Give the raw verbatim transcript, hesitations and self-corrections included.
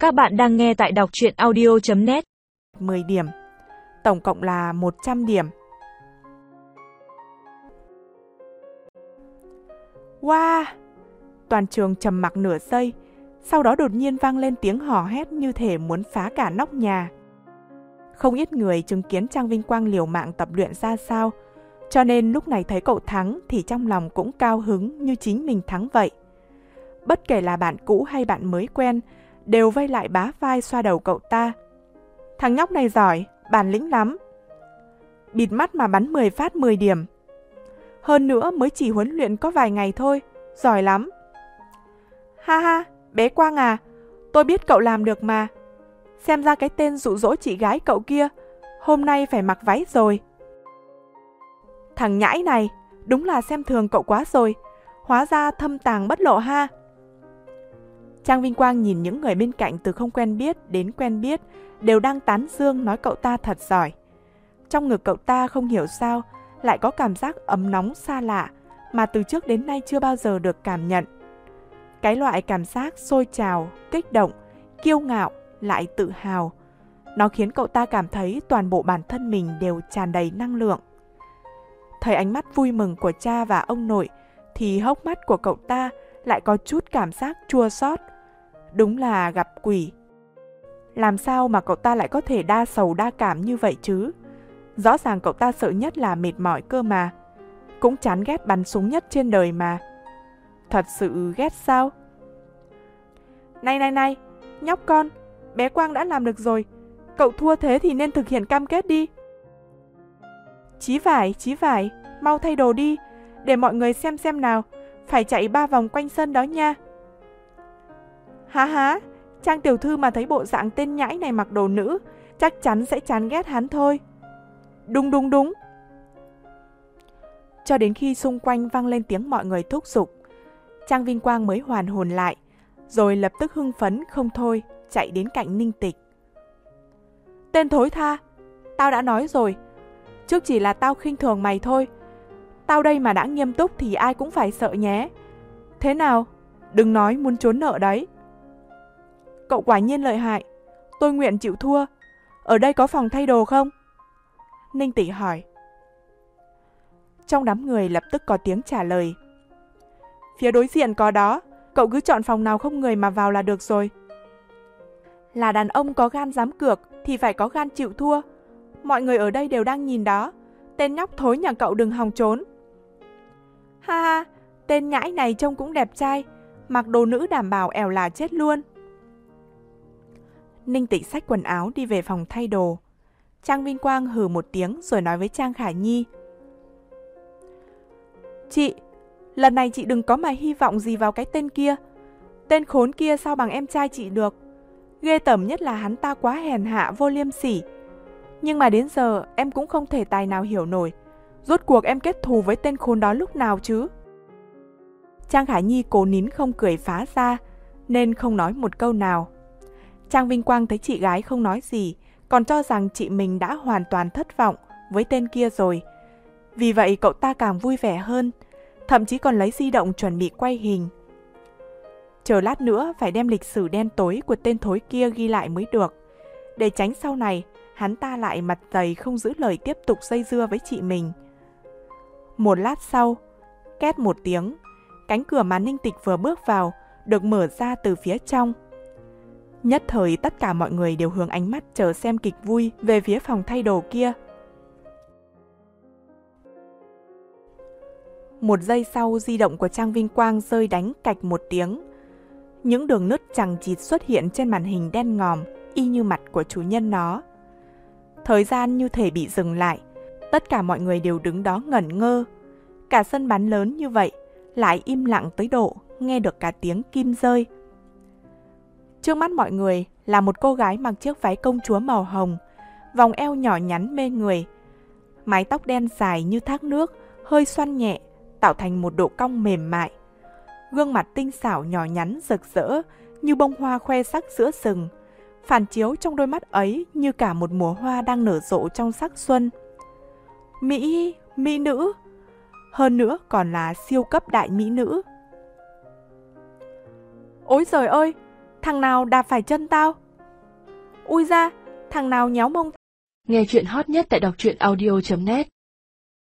Các bạn đang nghe tại đọc truyện audio chấm net. mười điểm, tổng cộng là một trăm điểm. Wow! Toàn trường trầm mặc nửa giây, sau đó đột nhiên vang lên tiếng hò hét như thể muốn phá cả nóc nhà. Không ít người chứng kiến Trang Vinh Quang liều mạng tập luyện ra sao, cho nên lúc này thấy cậu thắng thì trong lòng cũng cao hứng như chính mình thắng vậy. Bất kể là bạn cũ hay bạn mới quen, đều vây lại bá vai xoa đầu cậu ta. Thằng nhóc này giỏi, bản lĩnh lắm. Bịt mắt mà bắn mười phát mười điểm. Hơn nữa mới chỉ huấn luyện có vài ngày thôi, giỏi lắm. Ha ha, bé Quang à, tôi biết cậu làm được mà. Xem ra cái tên dụ dỗ chị gái cậu kia, hôm nay phải mặc váy rồi. Thằng nhãi này, đúng là xem thường cậu quá rồi, hóa ra thâm tàng bất lộ ha. Trang Vinh Quang nhìn những người bên cạnh từ không quen biết đến quen biết, đều đang tán dương nói cậu ta thật giỏi. Trong ngực cậu ta không hiểu sao, lại có cảm giác ấm nóng xa lạ, mà từ trước đến nay chưa bao giờ được cảm nhận. Cái loại cảm giác sôi trào, kích động, kiêu ngạo, lại tự hào. Nó khiến cậu ta cảm thấy toàn bộ bản thân mình đều tràn đầy năng lượng. Thấy ánh mắt vui mừng của cha và ông nội, thì hốc mắt của cậu ta lại có chút cảm giác chua xót. Đúng là gặp quỷ. Làm sao mà cậu ta lại có thể đa sầu đa cảm như vậy chứ? Rõ ràng cậu ta sợ nhất là mệt mỏi cơ mà. Cũng chán ghét bắn súng nhất trên đời mà. Thật sự ghét sao? Này này này, nhóc con, bé Quang đã làm được rồi. Cậu thua thế thì nên thực hiện cam kết đi. Chí phải, chí phải, mau thay đồ đi, để mọi người xem xem nào. Phải chạy ba vòng quanh sân đó nha. Há há, Trang tiểu thư mà thấy bộ dạng tên nhãi này mặc đồ nữ, chắc chắn sẽ chán ghét hắn thôi. Đúng đúng đúng. Cho đến khi xung quanh vang lên tiếng mọi người thúc giục, Trang Vinh Quang mới hoàn hồn lại, rồi lập tức hưng phấn không thôi, chạy đến cạnh Ninh Tịch. Tên thối tha, tao đã nói rồi, trước chỉ là tao khinh thường mày thôi. Tao đây mà đã nghiêm túc thì ai cũng phải sợ nhé. Thế nào, đừng nói muốn trốn nợ đấy. Cậu quả nhiên lợi hại, tôi nguyện chịu thua. Ở đây có phòng thay đồ không? Ninh Tịch hỏi. Trong đám người lập tức có tiếng trả lời. Phía đối diện có đó, cậu cứ chọn phòng nào không người mà vào là được rồi. Là đàn ông có gan dám cược thì phải có gan chịu thua. Mọi người ở đây đều đang nhìn đó. Tên nhóc thối nhà cậu đừng hòng trốn. Ha ha, tên nhãi này trông cũng đẹp trai, mặc đồ nữ đảm bảo ẻo là chết luôn. Ninh Tịch xách quần áo đi về phòng thay đồ. Trang Vinh Quang hừ một tiếng rồi nói với Trang Khả Nhi. Chị, lần này chị đừng có mà hy vọng gì vào cái tên kia. Tên khốn kia sao bằng em trai chị được. Ghê tởm nhất là hắn ta quá hèn hạ vô liêm sỉ. Nhưng mà đến giờ em cũng không thể tài nào hiểu nổi, rốt cuộc em kết thù với tên khốn đó lúc nào chứ. Trang Khả Nhi cố nín không cười phá ra, nên không nói một câu nào. Trang Vinh Quang thấy chị gái không nói gì, còn cho rằng chị mình đã hoàn toàn thất vọng với tên kia rồi. Vì vậy cậu ta càng vui vẻ hơn, thậm chí còn lấy di động chuẩn bị quay hình. Chờ lát nữa phải đem lịch sử đen tối của tên thối kia ghi lại mới được, để tránh sau này hắn ta lại mặt dày không giữ lời tiếp tục dây dưa với chị mình. Một lát sau, két một tiếng, cánh cửa mà Ninh Tịch vừa bước vào được mở ra từ phía trong. Nhất thời tất cả mọi người đều hướng ánh mắt chờ xem kịch vui về phía phòng thay đồ kia. Một giây sau, di động của Trang Vinh Quang rơi đánh cạch một tiếng. Những đường nứt chằng chịt xuất hiện trên màn hình đen ngòm, y như mặt của chủ nhân nó. Thời gian như thể bị dừng lại, tất cả mọi người đều đứng đó ngẩn ngơ. Cả sân bắn lớn như vậy, lại im lặng tới độ nghe được cả tiếng kim rơi. Trước mắt mọi người là một cô gái mặc chiếc váy công chúa màu hồng, vòng eo nhỏ nhắn mê người. Mái tóc đen dài như thác nước, hơi xoăn nhẹ, tạo thành một độ cong mềm mại. Gương mặt tinh xảo nhỏ nhắn rực rỡ như bông hoa khoe sắc giữa rừng, phản chiếu trong đôi mắt ấy như cả một mùa hoa đang nở rộ trong sắc xuân. Mỹ, mỹ nữ, hơn nữa còn là siêu cấp đại mỹ nữ. Ôi giời ơi, thằng nào đạp phải chân tao? Ui da, thằng nào nhéo mông? Nghe chuyện hot nhất tại đọc truyện audio chấm net.